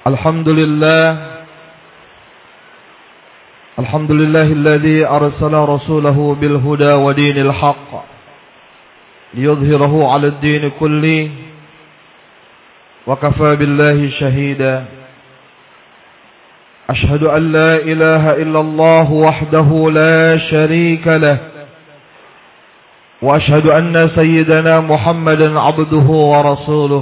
الحمد لله الذي أرسل رسوله بالهدى ودين الحق ليظهره على الدين كله وكفى بالله شهيدا أشهد أن لا إله إلا الله وحده لا شريك له وأشهد أن سيدنا محمدا عبده ورسوله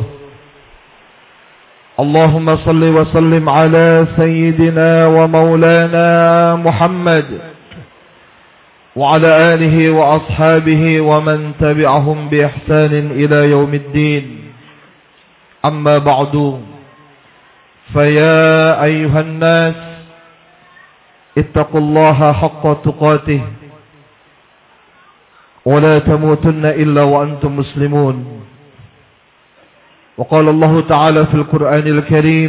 اللهم صل وسلم على سيدنا ومولانا محمد وعلى آله وأصحابه ومن تبعهم بإحسان إلى يوم الدين أما بعد فيا أيها الناس اتقوا الله حق تقاته ولا تموتن إلا وأنتم مسلمون وقال الله تعالى في القرآن الكريم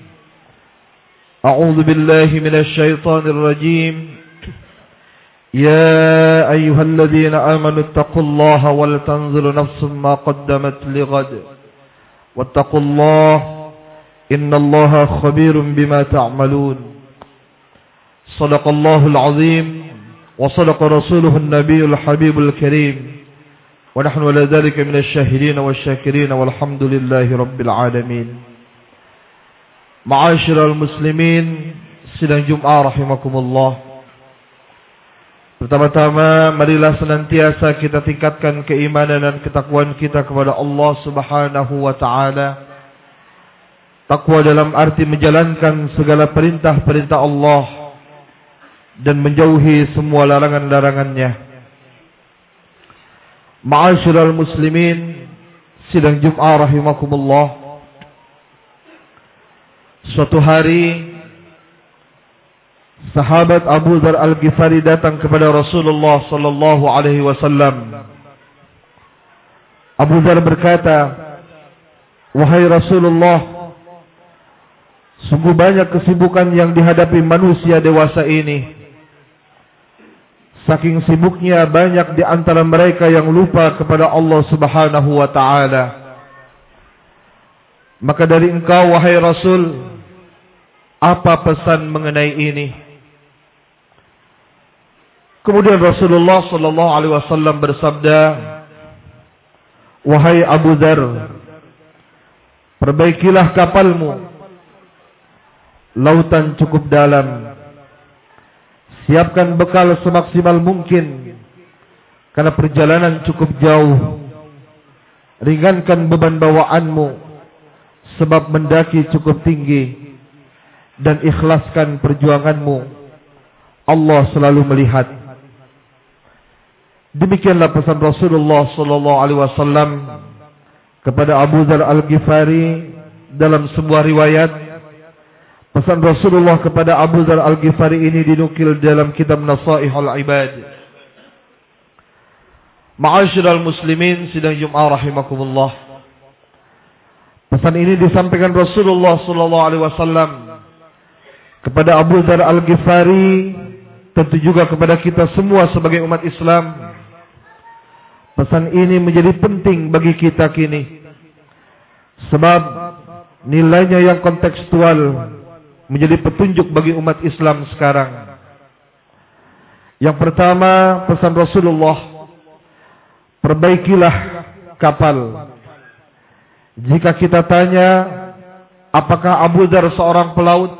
أعوذ بالله من الشيطان الرجيم يا أيها الذين آمنوا اتقوا الله ولتنظر نفس ما قدمت لغد واتقوا الله إن الله خبير بما تعملون صدق الله العظيم وصدق رسوله النبي الحبيب الكريم ونحن على ذلك من الشاهدين والشاكرين والحمد لله رب العالمين. Ma'asyiral muslimin, sidang Jumat rahimakumullah. Pertama-tama marilah senantiasa kita tingkatkan keimanan dan ketakwaan kita kepada Allah Subhanahu wa taala. Takwa dalam arti menjalankan segala perintah-perintah Allah dan menjauhi semua larangan-larangannya. Ma'asyiral muslimin, sidang Jumat rahimakumullah. Suatu hari sahabat Abu Dzar Al-Ghifari datang kepada Rasulullah sallallahu alaihi wasallam. Abu Dzar berkata, "Wahai Rasulullah, sungguh banyak kesibukan yang dihadapi manusia dewasa ini. Saking sibuknya banyak di antara mereka yang lupa kepada Allah Subhanahu wa taala. Maka dari engkau wahai Rasul, apa pesan mengenai ini?" Kemudian Rasulullah sallallahu alaihi wasallam bersabda, "Wahai Abu Dzar, perbaikilah kapalmu. Lautan cukup dalam. Siapkan bekal semaksimal mungkin karena perjalanan cukup jauh. Ringankan beban bawaanmu sebab mendaki cukup tinggi dan ikhlaskan perjuanganmu. Allah selalu melihat." Demikianlah pesan Rasulullah sallallahu alaihi wasallam kepada Abu Dzar Al-Ghifari dalam sebuah riwayat. Pesan Rasulullah kepada Abu Dzar Al-Ghifari ini dinukil dalam kitab Nasaihul Ibad. Ma'asyiral muslimin, sidang Jumat rahimakumullah. Pesan ini disampaikan Rasulullah sallallahu alaihi wasallam kepada Abu Dzar Al-Ghifari, tentu juga kepada kita semua sebagai umat Islam. Pesan ini menjadi penting bagi kita kini, sebab nilainya yang kontekstual menjadi petunjuk bagi umat Islam sekarang. Yang pertama, pesan Rasulullah, perbaikilah kapal. Jika kita tanya, apakah Abu Dzar seorang pelaut?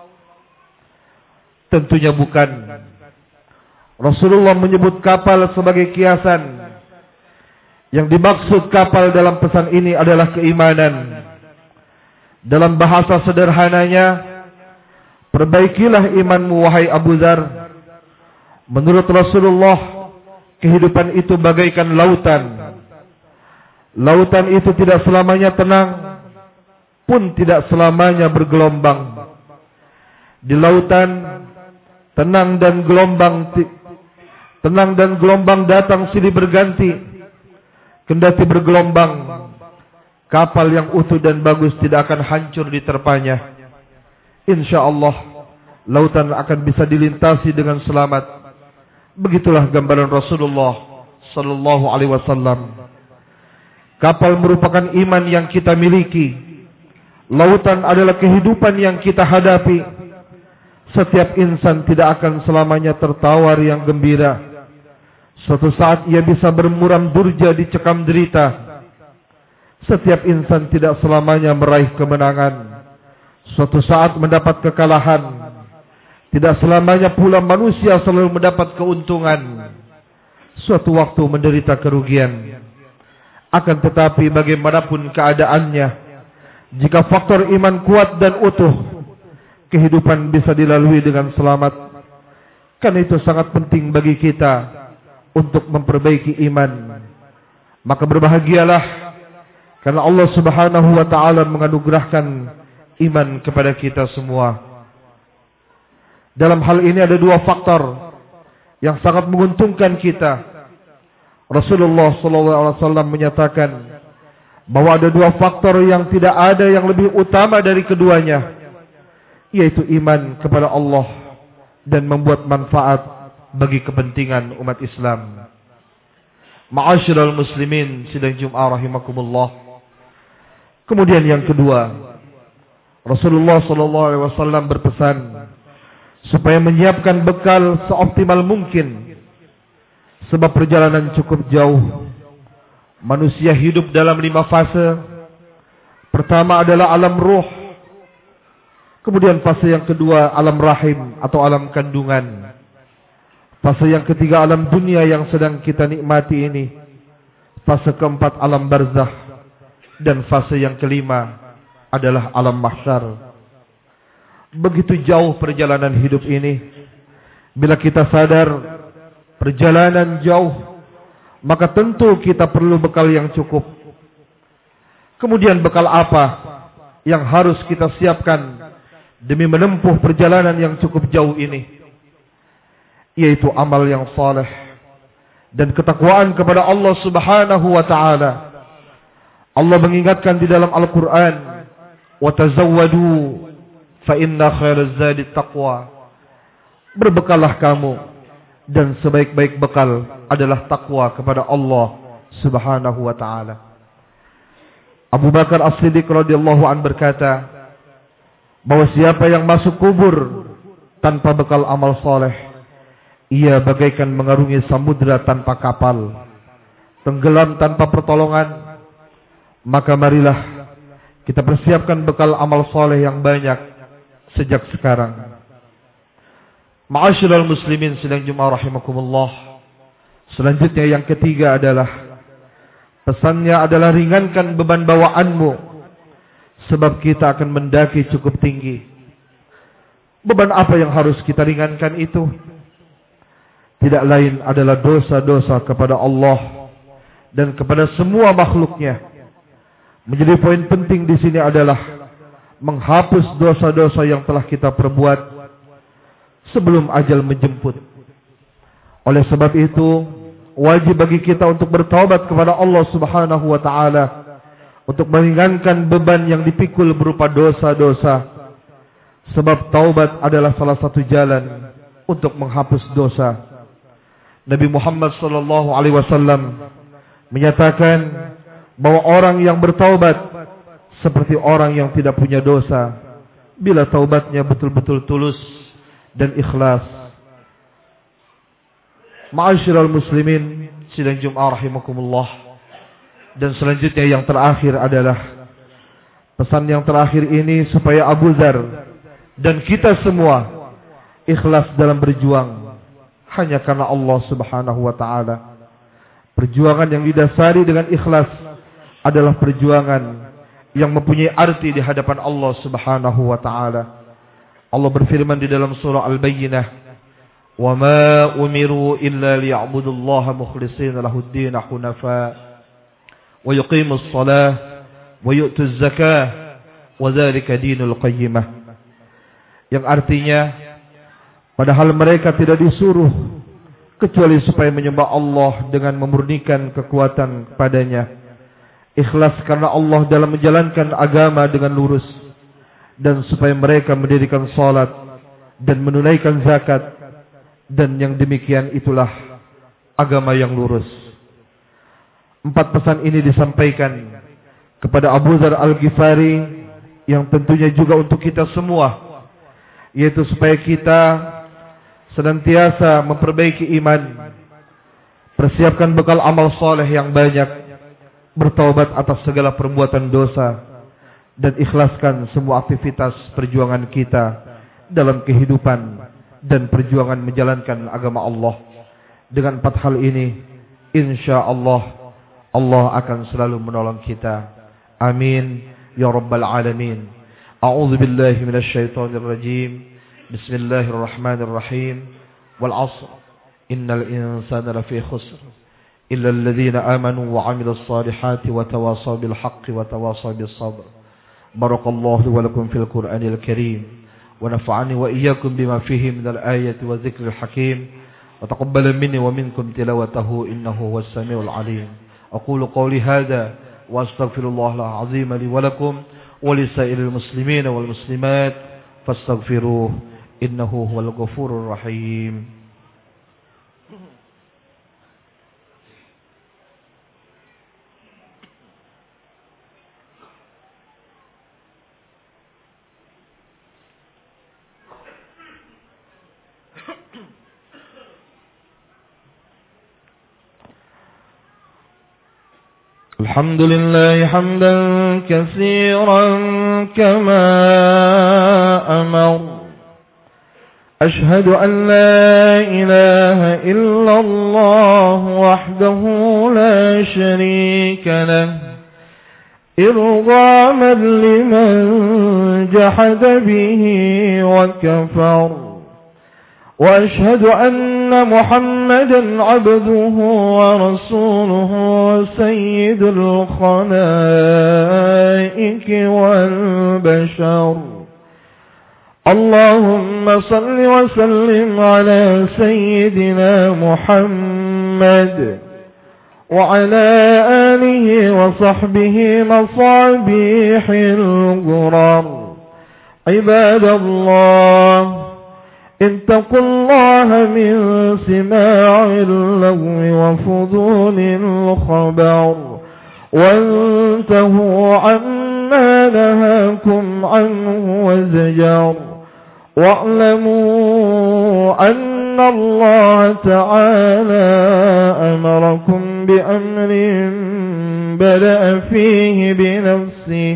Tentunya bukan. Rasulullah menyebut kapal sebagai kiasan. Yang dimaksud kapal dalam pesan ini adalah keimanan. Dalam bahasa sederhananya, perbaikilah imanmu wahai Abu Dzar. Menurut Rasulullah, kehidupan itu bagaikan lautan. Lautan itu tidak selamanya tenang, pun tidak selamanya bergelombang. Di lautan, tenang dan gelombang datang silih berganti. Kendati bergelombang, kapal yang utuh dan bagus tidak akan hancur diterpanya. InsyaAllah lautan akan bisa dilintasi dengan selamat. Begitulah gambaran Rasulullah sallallahu alaihi wasallam. Kapal merupakan iman yang kita miliki. Lautan adalah kehidupan yang kita hadapi. Setiap insan tidak akan selamanya tertawa riang gembira. Suatu saat ia bisa bermuram durja dicekam derita. Setiap insan tidak selamanya meraih kemenangan. Suatu saat mendapat kekalahan. Tidak selamanya pula manusia selalu mendapat keuntungan. Suatu waktu menderita kerugian. Akan tetapi bagaimanapun keadaannya, jika faktor iman kuat dan utuh, kehidupan bisa dilalui dengan selamat. Karena itu sangat penting bagi kita untuk memperbaiki iman. Maka berbahagialah karena Allah Subhanahu wa taala menganugerahkan iman kepada kita semua. Dalam hal ini ada dua faktor yang sangat menguntungkan kita. Rasulullah SAW menyatakan bahwa ada dua faktor yang tidak ada yang lebih utama dari keduanya, yaitu iman kepada Allah dan membuat manfaat bagi kepentingan umat Islam. Ma'asyiral muslimin sidang Jum'ah rahimakumullah. Kemudian yang kedua, Rasulullah SAW berpesan supaya menyiapkan bekal seoptimal mungkin. Sebab perjalanan cukup jauh. Manusia hidup dalam 5 fase. Pertama adalah alam ruh. Kemudian fase yang kedua alam rahim atau alam kandungan. Fase yang ketiga alam dunia yang sedang kita nikmati ini. Fase keempat alam barzakh. Dan fase yang kelima adalah alam mahsyar. Begitu jauh perjalanan hidup ini. Bila kita sadar perjalanan jauh, maka tentu kita perlu bekal yang cukup. Kemudian bekal apa yang harus kita siapkan demi menempuh perjalanan yang cukup jauh ini? Yaitu amal yang saleh dan ketakwaan kepada Allah Subhanahu wa taala. Allah mengingatkan di dalam Al-Qur'an, "Wa tazawwadu fa inna khairaz zadi taqwa." Berbekallah kamu, dan sebaik-baik bekal adalah takwa kepada Allah Subhanahu wa taala. Abu Bakar As-Siddiq radhiyallahu an berkata bahwa siapa yang masuk kubur tanpa bekal amal soleh, ia bagaikan mengarungi samudra tanpa kapal, tenggelam tanpa pertolongan. Maka marilah kita persiapkan bekal amal soleh yang banyak sejak sekarang. Ma'asyiral muslimin sidang Jum'ah rahimakumullah. Selanjutnya yang ketiga adalah pesannya adalah ringankan beban bawaanmu, sebab kita akan mendaki cukup tinggi. Beban apa yang harus kita ringankan itu? Tidak lain adalah dosa-dosa kepada Allah dan kepada semua makhluknya. Menjadi poin penting di sini adalah menghapus dosa-dosa yang telah kita perbuat sebelum ajal menjemput. Oleh sebab itu, wajib bagi kita untuk bertaubat kepada Allah Subhanahu wa taala, untuk meringankan beban yang dipikul berupa dosa-dosa. Sebab taubat adalah salah satu jalan untuk menghapus dosa. Nabi Muhammad SAW menyatakan bahwa orang yang bertaubat seperti orang yang tidak punya dosa, bila taubatnya betul-betul tulus dan ikhlas. Ma'asyiral muslimin sidang Jum'ah rahimakumullah. Dan selanjutnya yang terakhir adalah pesan yang terakhir ini supaya Abu Dzar dan kita semua ikhlas dalam berjuang hanya karena Allah Subhanahu wa taala. Perjuangan yang didasari dengan ikhlas adalah perjuangan yang mempunyai arti di hadapan Allah Subhanahu wa taala. Allah berfirman di dalam surah Al-Bayyinah, "Wa ma umiru illa liya'budullaha mukhlishina lahud-din hunafa wa yuqimus shalah wa yu'tuz zakah wa dzalika dinul qayyimah." Yang artinya, padahal mereka tidak disuruh kecuali supaya menyembah Allah dengan memurnikan kekuatan kepadanya, ikhlas karena Allah dalam menjalankan agama dengan lurus, dan supaya mereka mendirikan salat dan menunaikan zakat, dan yang demikian itulah agama yang lurus. 4 pesan ini disampaikan kepada Abu Dzar Al-Ghifari yang tentunya juga untuk kita semua, yaitu supaya kita senantiasa memperbaiki iman, persiapkan bekal amal soleh yang banyak, bertaubat atas segala perbuatan dosa, dan ikhlaskan semua aktivitas perjuangan kita dalam kehidupan dan perjuangan menjalankan agama Allah. Dengan 4 hal ini, insyaallah Allah akan selalu menolong kita. Amin ya rabbal alamin. A'udzu billahi minasy syaithanir rajim. Bismillahirrahmanirrahim. Wal 'ashr. Innal insana lafi khusr. Illa alladhina amanu wa 'amilus salihati wa tawasaw bil haqqi wa tawasaw bis sabr. Barakallahu wa lakum fil Qur'anil karim. ونفعني وإياكم بما فيه من الآية والذكر الحكيم وتقبل مني ومنكم تلاوته إنه هو السميع العليم. أقول قولي هذا وأستغفر الله العظيم لي ولكم ولسائر المسلمين والمسلمات فاستغفروه إنه هو الغفور الرحيم. الحمد لله حمدا كثيرا كما أمر. أشهد أن لا إله إلا الله وحده لا شريك له إرغاما لمن جحد به وكفر. وأشهد أن محمدا عبده ورسوله سيد الخلائق والبشر. اللهم صل وسلم على سيدنا محمد وعلى آله وصحبه مصابيح الغرر. عباد الله، اتقوا الله من سماع اللغو وفضول الخبر، وانتهوا عما نهاكم عنه وزجر. واعلموا أن الله تعالى أمركم بأمر بدأ فيه بنفسه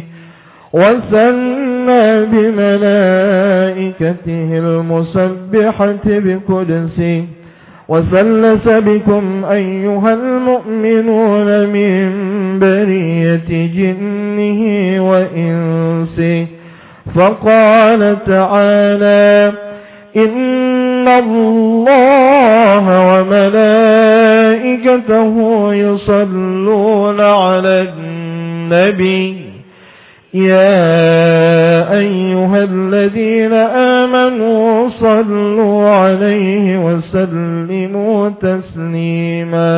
وثنى بملائكته المسبحة بقدسه، وثلث بكم أيها المؤمنون من برية جنه وإنسه، فقال تعالى: إن الله وملائكته يصلون على النبي يا أيها الذين آمنوا صلوا عليه وسلموا تسليما.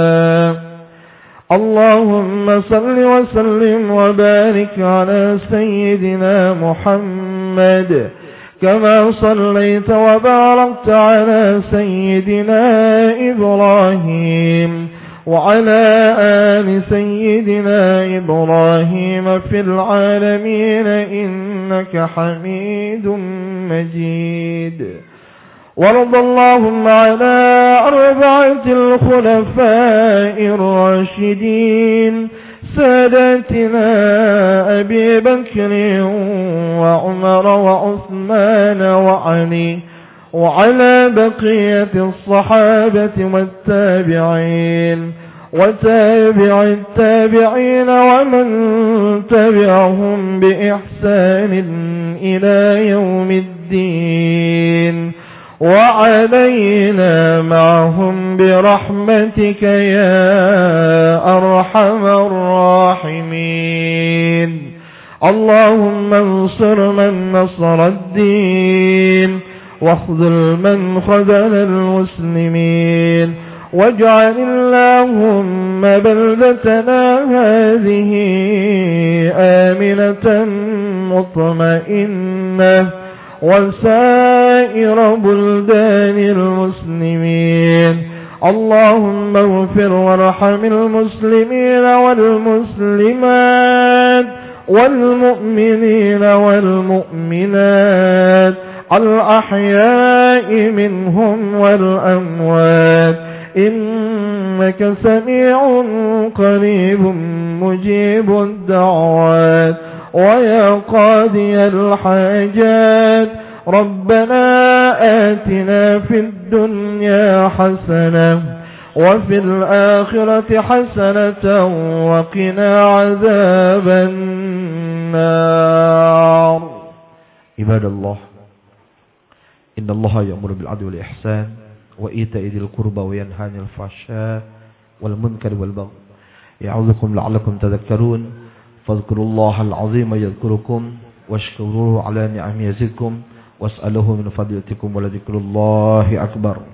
اللهم صل وسلم وبارك على سيدنا محمد كما صليت وباركت على سيدنا إبراهيم وعلى آل سيدنا إبراهيم في العالمين إنك حميد مجيد. وارض اللهم على 4 الخلفاء الراشدين ساداتنا أبي بكر وعمر وعثمان وعلي، وعلى بقية الصحابة والتابعين وتابع التابعين ومن تبعهم بإحسان إلى يوم الدين، وعلينا معهم برحمتك يا أرحم الراحمين. اللهم انصر من نصر الدين واخذل من خذل المسلمين، واجعل اللهم بلدتنا هذه آمنة مطمئنة وسائر بلدان المسلمين. اللهم اغفر وارحم المسلمين والمسلمات والمؤمنين الأحياء منهم والأموات إنك سميع قريب مجيب الدعوات ويا قاضي الحاجات ربنا آتنا في الدنيا حسنة وفي الآخرة حسنة وقنا عذاب النار. عباد الله إن الله يأمر بالعدل والإحسان وإيتاء ذي القربى وينهى عن الفحشاء والمنكر والبغي يعظكم لعلكم تذكرون فاذكروا الله العظيم يذكركم واشكروه على نعمه يزدكم واسألوه من فضلكم ولذكر الله أكبر.